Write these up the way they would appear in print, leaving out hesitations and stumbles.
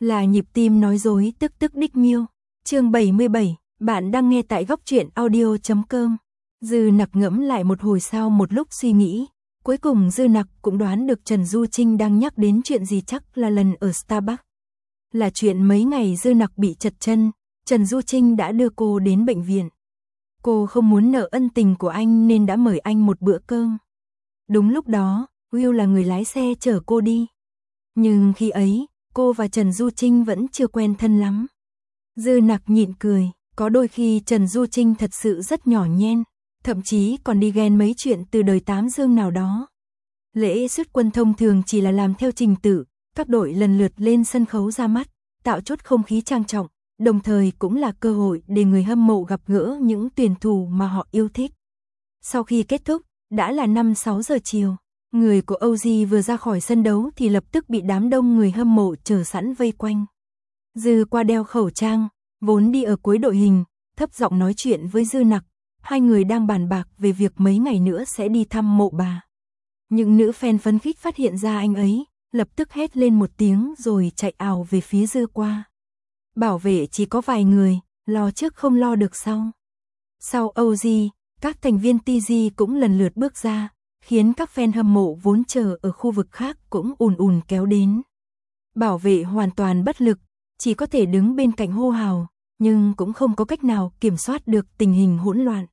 Là nhịp tim nói dối tức tức đích miêu. Chương 77, bạn đang nghe tại góc truyện audio.com. Dư Nặc ngẫm lại một hồi sau một lúc suy nghĩ, cuối cùng Dư Nặc cũng đoán được Trần Du Trinh đang nhắc đến chuyện gì, chắc là lần ở Starbucks. Là chuyện mấy ngày Dư Nặc bị trật chân, Trần Du Trinh đã đưa cô đến bệnh viện. Cô không muốn nợ ân tình của anh nên đã mời anh một bữa cơm. Đúng lúc đó, Will là người lái xe chở cô đi. Nhưng khi ấy, cô và Trần Du Trinh vẫn chưa quen thân lắm. Dư Nặc nhịn cười, có đôi khi Trần Du Trinh thật sự rất nhỏ nhen, thậm chí còn đi ghen mấy chuyện từ đời Tám Dương nào đó. Lễ xuất quân thông thường chỉ là làm theo trình tự, các đội lần lượt lên sân khấu ra mắt, tạo chút không khí trang trọng, đồng thời cũng là cơ hội để người hâm mộ gặp gỡ những tuyển thủ mà họ yêu thích. Sau khi kết thúc, đã là 5-6 giờ chiều. Người của OG vừa ra khỏi sân đấu thì lập tức bị đám đông người hâm mộ chờ sẵn vây quanh. Dư Qua đeo khẩu trang, vốn đi ở cuối đội hình, thấp giọng nói chuyện với Dư Nặc. Hai người đang bàn bạc về việc mấy ngày nữa sẽ đi thăm mộ bà. Những nữ fan phấn khích phát hiện ra anh ấy, lập tức hét lên một tiếng rồi chạy ào về phía Dư Qua. Bảo vệ chỉ có vài người, lo trước không lo được sau. Sau OG, các thành viên TG cũng lần lượt bước ra, khiến các fan hâm mộ vốn chờ ở khu vực khác cũng ùn ùn kéo đến. Bảo vệ hoàn toàn bất lực, chỉ có thể đứng bên cạnh hô hào, nhưng cũng không có cách nào kiểm soát được tình hình hỗn loạn.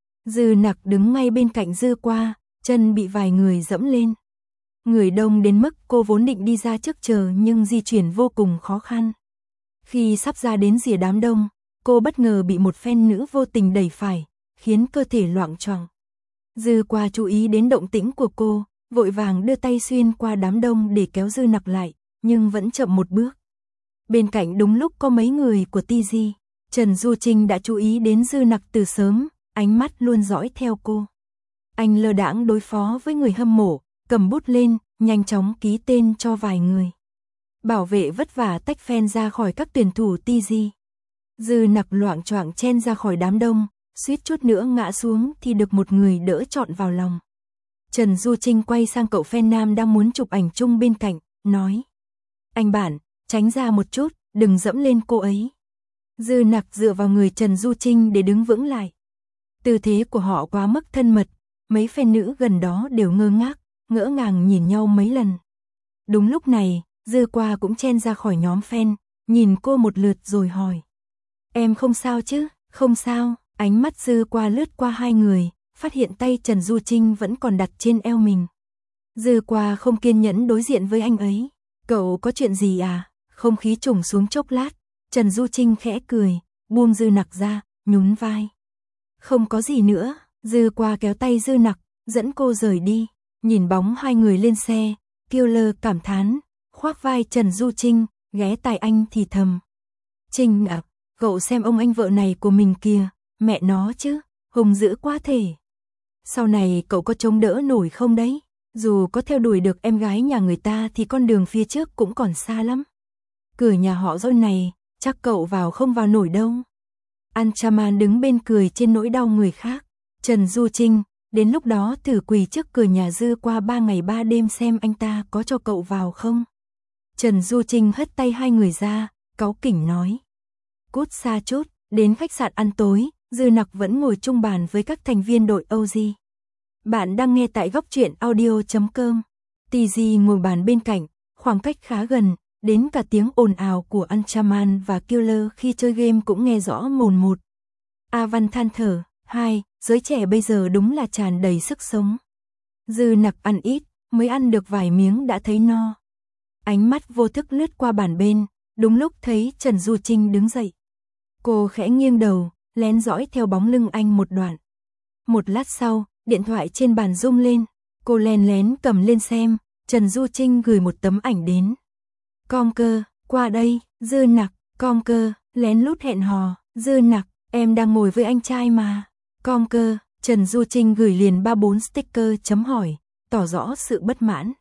Dư Nặc đứng ngay bên cạnh Dư Qua, chân bị vài người dẫm lên. Người đông đến mức cô vốn định đi ra trước chờ nhưng di chuyển vô cùng khó khăn. Khi sắp ra đến rìa đám đông, cô bất ngờ bị một fan nữ vô tình đẩy phải, khiến cơ thể loạng choạng. Dư Qua chú ý đến động tĩnh của cô, vội vàng đưa tay xuyên qua đám đông để kéo Dư Nặc lại, nhưng vẫn chậm một bước. Bên cạnh đúng lúc có mấy người của TG, Trần Du Trinh đã chú ý đến Dư Nặc từ sớm, ánh mắt luôn dõi theo cô. Anh lơ đãng đối phó với người hâm mộ, cầm bút lên, nhanh chóng ký tên cho vài người. Bảo vệ vất vả tách fan ra khỏi các tuyển thủ TG. Dư Nặc loạng choạng chen ra khỏi đám đông, suýt chút nữa ngã xuống thì được một người đỡ trọn vào lòng. Trần Du Trinh quay sang cậu fan nam đang muốn chụp ảnh chung bên cạnh, nói: "Anh bạn, tránh ra một chút, đừng dẫm lên cô ấy." Dư Nặc dựa vào người Trần Du Trinh để đứng vững lại. Tư thế của họ quá mức thân mật, mấy fan nữ gần đó đều ngơ ngác, ngỡ ngàng nhìn nhau mấy lần. Đúng lúc này, Dư Qua cũng chen ra khỏi nhóm fan, nhìn cô một lượt rồi hỏi: "Em không sao chứ?" "Không sao." Ánh mắt Dư Qua lướt qua hai người, phát hiện tay Trần Du Trinh vẫn còn đặt trên eo mình. Dư Qua không kiên nhẫn đối diện với anh ấy. "Cậu có chuyện gì à?" Không khí trùng xuống chốc lát, Trần Du Trinh khẽ cười, buông Dư Nặc ra, nhún vai. "Không có gì nữa." Dư Qua kéo tay Dư Nặc, dẫn cô rời đi. Nhìn bóng hai người lên xe, Killer cảm thán, khoác vai Trần Du Trinh, ghé tai anh thì thầm: "Trinh à, cậu xem ông anh vợ này của mình kìa, mẹ nó chứ, hùng dữ quá thể. Sau này cậu có chống đỡ nổi không đấy? Dù có theo đuổi được em gái nhà người ta thì con đường phía trước cũng còn xa lắm. Cửa nhà họ Doi này, chắc cậu vào không vào nổi đâu." Anchaman đứng bên cười trên nỗi đau người khác. Trần Du Trinh, đến lúc đó thử quỳ trước cửa nhà Dư Qua 3 ngày 3 đêm xem anh ta có cho cậu vào không. Trần Du Trinh hất tay hai người ra, cáu kỉnh nói: "Cút xa chút." Đến khách sạn ăn tối, Dư Nặc vẫn ngồi chung bàn với các thành viên đội OG. Bạn đang nghe tại góc truyện audio.com. TG ngồi bàn bên cạnh, khoảng cách khá gần, đến cả tiếng ồn ào của Anchaman và Killer khi chơi game cũng nghe rõ mồn một. Avan than thở: "Hai, giới trẻ bây giờ đúng là tràn đầy sức sống." Dư Nặc ăn ít, mới ăn được vài miếng đã thấy no. Ánh mắt vô thức lướt qua bàn bên, đúng lúc thấy Trần Du Trinh đứng dậy. Cô khẽ nghiêng đầu, lén dõi theo bóng lưng anh một đoạn. Một lát sau, điện thoại trên bàn rung lên, cô lén lén cầm lên xem, Trần Du Trinh gửi một tấm ảnh đến. "Com Cơ, qua đây." Dư Nặc: "Com Cơ." Lén lút hẹn hò. Dư Nặc: "Em đang ngồi với anh trai mà." Com Cơ. Trần Du Trinh gửi liền 3-4 sticker chấm hỏi, tỏ rõ sự bất mãn.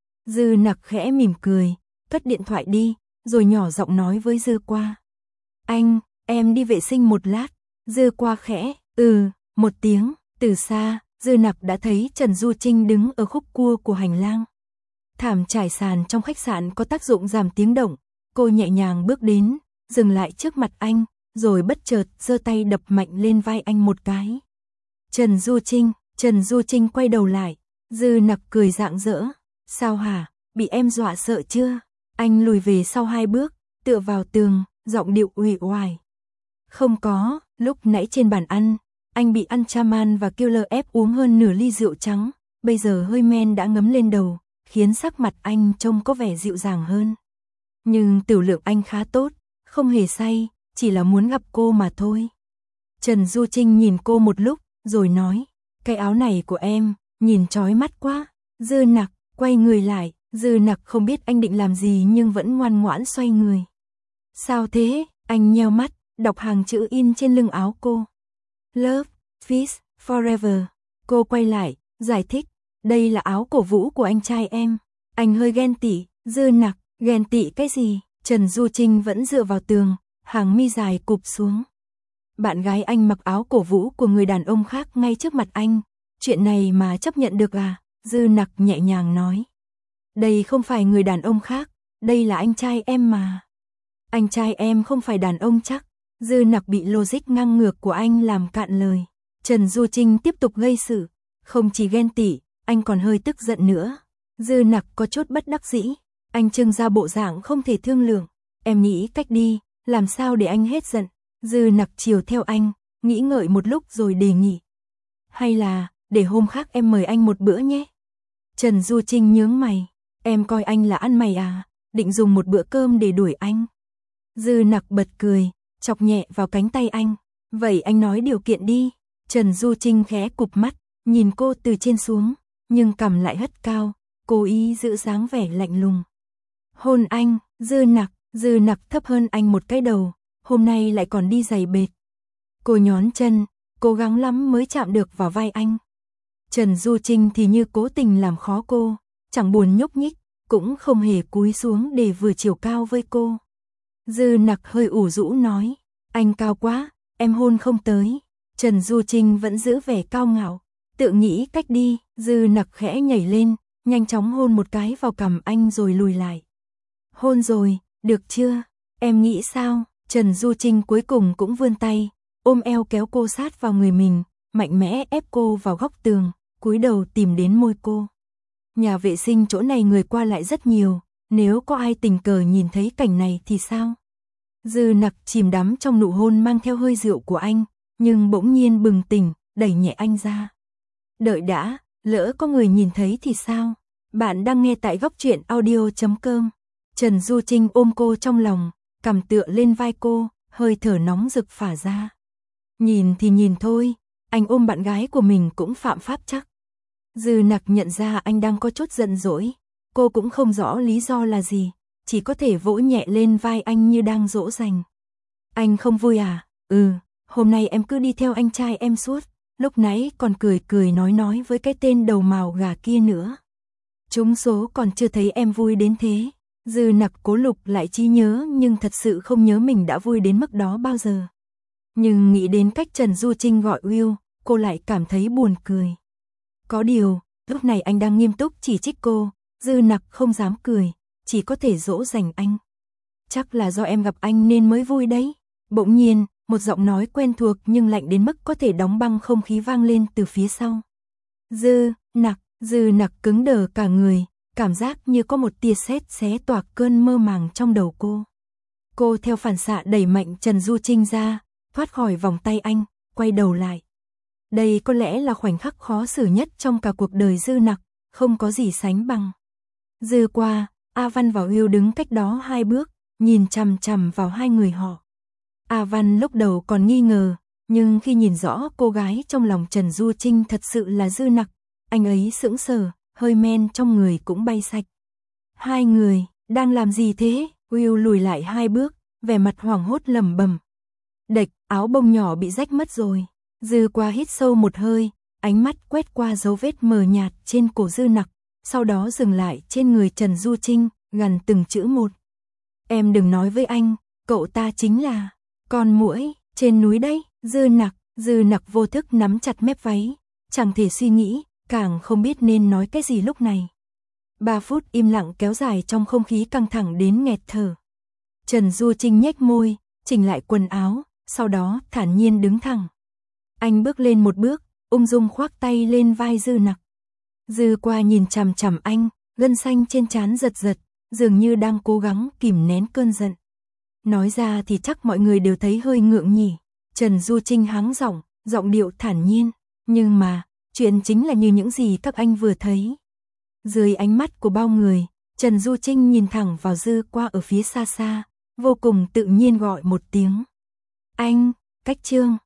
Dư Nặc khẽ mỉm cười, cất điện thoại đi, rồi nhỏ giọng nói với Dư Qua: "Anh, em đi vệ sinh một lát." Dư Qua khẽ một tiếng. Từ xa, Dư Nặc đã thấy Trần Du Trinh đứng ở khúc cua của hành lang. Thảm trải sàn trong khách sạn có tác dụng giảm tiếng động, Cô nhẹ nhàng bước đến, dừng lại trước mặt anh, rồi bất chợt giơ tay đập mạnh lên vai anh một cái. Trần Du Trinh quay đầu lại, Dư Nặc cười rạng rỡ. Sao hả, bị em dọa sợ chưa? Anh lùi về sau 2 bước, tựa vào tường, giọng điệu uể oải. Không có, lúc nãy trên bàn ăn, anh bị Anchaman và Killer ép uống hơn nửa ly rượu trắng, bây giờ hơi men đã ngấm lên đầu, khiến sắc mặt anh trông có vẻ dịu dàng hơn. Nhưng tiểu lượng anh khá tốt, không hề say, chỉ là muốn gặp cô mà thôi. Trần Du Trinh nhìn cô một lúc, rồi nói, cái áo này của em, nhìn chói mắt quá. Dư Nặc quay người lại, Dư Nặc không biết anh định làm gì nhưng vẫn ngoan ngoãn xoay người. Sao thế? Anh nheo mắt, đọc hàng chữ in trên lưng áo cô. Love, Peace, Forever. Cô quay lại, giải thích, đây là áo cổ vũ của anh trai em. Anh hơi ghen tị. Dư Nặc, ghen tị cái gì? Trần Du Trinh vẫn dựa vào tường, hàng mi dài cụp xuống. Bạn gái anh mặc áo cổ vũ của người đàn ông khác ngay trước mặt anh, chuyện này mà chấp nhận được à? Dư Nặc nhẹ nhàng nói. Đây không phải người đàn ông khác, đây là anh trai em mà. Anh trai em không phải đàn ông chắc. Dư Nặc bị logic ngang ngược của anh làm cạn lời. Trần Du Trinh tiếp tục gây sự, không chỉ ghen tị, anh còn hơi tức giận nữa. Dư Nặc có chút bất đắc dĩ, anh trưng ra bộ dạng không thể thương lượng. Em nghĩ cách đi, làm sao để anh hết giận. Dư Nặc chiều theo anh, nghĩ ngợi một lúc rồi đề nghị. Hay là, để hôm khác em mời anh một bữa nhé. Trần Du Trinh nhướng mày, em coi anh là ăn mày à, định dùng một bữa cơm để đuổi anh. Dư Nặc bật cười, chọc nhẹ vào cánh tay anh. Vậy anh nói điều kiện đi. Trần Du Trinh khẽ cụp mắt, nhìn cô từ trên xuống, nhưng cằm lại hất cao, cố ý giữ dáng vẻ lạnh lùng. Hôn anh. Dư Nặc thấp hơn anh một cái đầu, hôm nay lại còn đi giày bệt. Cô nhón chân, cố gắng lắm mới chạm được vào vai anh. Trần Du Trinh thì như cố tình làm khó cô, chẳng buồn nhúc nhích, cũng không hề cúi xuống để vừa chiều cao với cô. Dư Nặc hơi ủ rũ nói, anh cao quá, em hôn không tới. Trần Du Trinh vẫn giữ vẻ cao ngạo, tự nghĩ cách đi. Dư Nặc khẽ nhảy lên, nhanh chóng hôn một cái vào cằm anh rồi lùi lại. Hôn rồi, được chưa? Em nghĩ sao? Trần Du Trinh cuối cùng cũng vươn tay, ôm eo kéo cô sát vào người mình, mạnh mẽ ép cô vào góc tường, cúi đầu tìm đến môi cô. Nhà vệ sinh chỗ này người qua lại rất nhiều, nếu có ai tình cờ nhìn thấy cảnh này thì sao? Dư Nặc chìm đắm trong nụ hôn mang theo hơi rượu của anh, nhưng bỗng nhiên bừng tỉnh, đẩy nhẹ anh ra. Đợi đã, lỡ có người nhìn thấy thì sao? Bạn đang nghe tại Góc Truyện Audio.com. Trần Du Trinh ôm cô trong lòng, cằm tựa lên vai cô, hơi thở nóng rực phả ra. Nhìn thì nhìn thôi, anh ôm bạn gái của mình cũng phạm pháp chắc. Dư Nặc nhận ra anh đang có chút giận dỗi, cô cũng không rõ lý do là gì, chỉ có thể vỗ nhẹ lên vai anh như đang dỗ dành. Anh không vui à? Hôm nay em cứ đi theo anh trai em suốt, lúc nãy còn cười nói với cái tên đầu mào gà kia nữa. Trúng số còn chưa thấy em vui đến thế. Dư Nặc cố lục lại trí nhớ nhưng thật sự không nhớ mình đã vui đến mức đó bao giờ. Nhưng nghĩ đến cách Trần Du Trinh gọi Will, cô lại cảm thấy buồn cười. Có điều, lúc này anh đang nghiêm túc chỉ trích cô, Dư Nặc không dám cười, chỉ có thể dỗ dành anh. Chắc là do em gặp anh nên mới vui đấy. Bỗng nhiên, một giọng nói quen thuộc nhưng lạnh đến mức có thể đóng băng không khí vang lên từ phía sau. Dư Nặc cứng đờ cả người, cảm giác như có một tia sét xé toạc cơn mơ màng trong đầu cô. Cô theo phản xạ đẩy mạnh Trần Du Trinh ra, thoát khỏi vòng tay anh, quay đầu lại. Đây có lẽ là khoảnh khắc khó xử nhất trong cả cuộc đời Dư Nặc, không có gì sánh bằng. Dư qua, A Văn và Will đứng cách đó 2 bước, nhìn chằm chằm vào hai người họ. A Văn lúc đầu còn nghi ngờ, nhưng khi nhìn rõ cô gái trong lòng Trần Du Trinh thật sự là Dư Nặc, anh ấy sững sờ, hơi men trong người cũng bay sạch. Hai người, đang làm gì thế? Will lùi lại 2 bước, vẻ mặt hoảng hốt lẩm bẩm. Đệch, áo bông nhỏ bị rách mất rồi. Dư qua hít sâu một hơi, ánh mắt quét qua dấu vết mờ nhạt trên cổ Dư Nặc, sau đó dừng lại trên người Trần Du Trinh, gằn từng chữ một. Em đừng nói với anh, cậu ta chính là con muỗi trên núi đấy. Dư Nặc vô thức nắm chặt mép váy, chẳng thể suy nghĩ, càng không biết nên nói cái gì lúc này. 3 phút im lặng kéo dài trong không khí căng thẳng đến nghẹt thở. Trần Du Trinh nhếch môi, chỉnh lại quần áo, sau đó thản nhiên đứng thẳng. Anh bước lên một bước, ung dung khoác tay lên vai Dư Nặc. Dư Qua nhìn chằm chằm anh, gân xanh trên trán giật giật, dường như đang cố gắng kìm nén cơn giận. Nói ra thì chắc mọi người đều thấy hơi ngượng nhỉ. Trần Du Trinh hắng giọng, giọng điệu thản nhiên, nhưng mà, chuyện chính là như những gì các anh vừa thấy. Dưới ánh mắt của bao người, Trần Du Trinh nhìn thẳng vào Dư Qua ở phía xa xa, vô cùng tự nhiên gọi một tiếng. Anh, Cách Trương.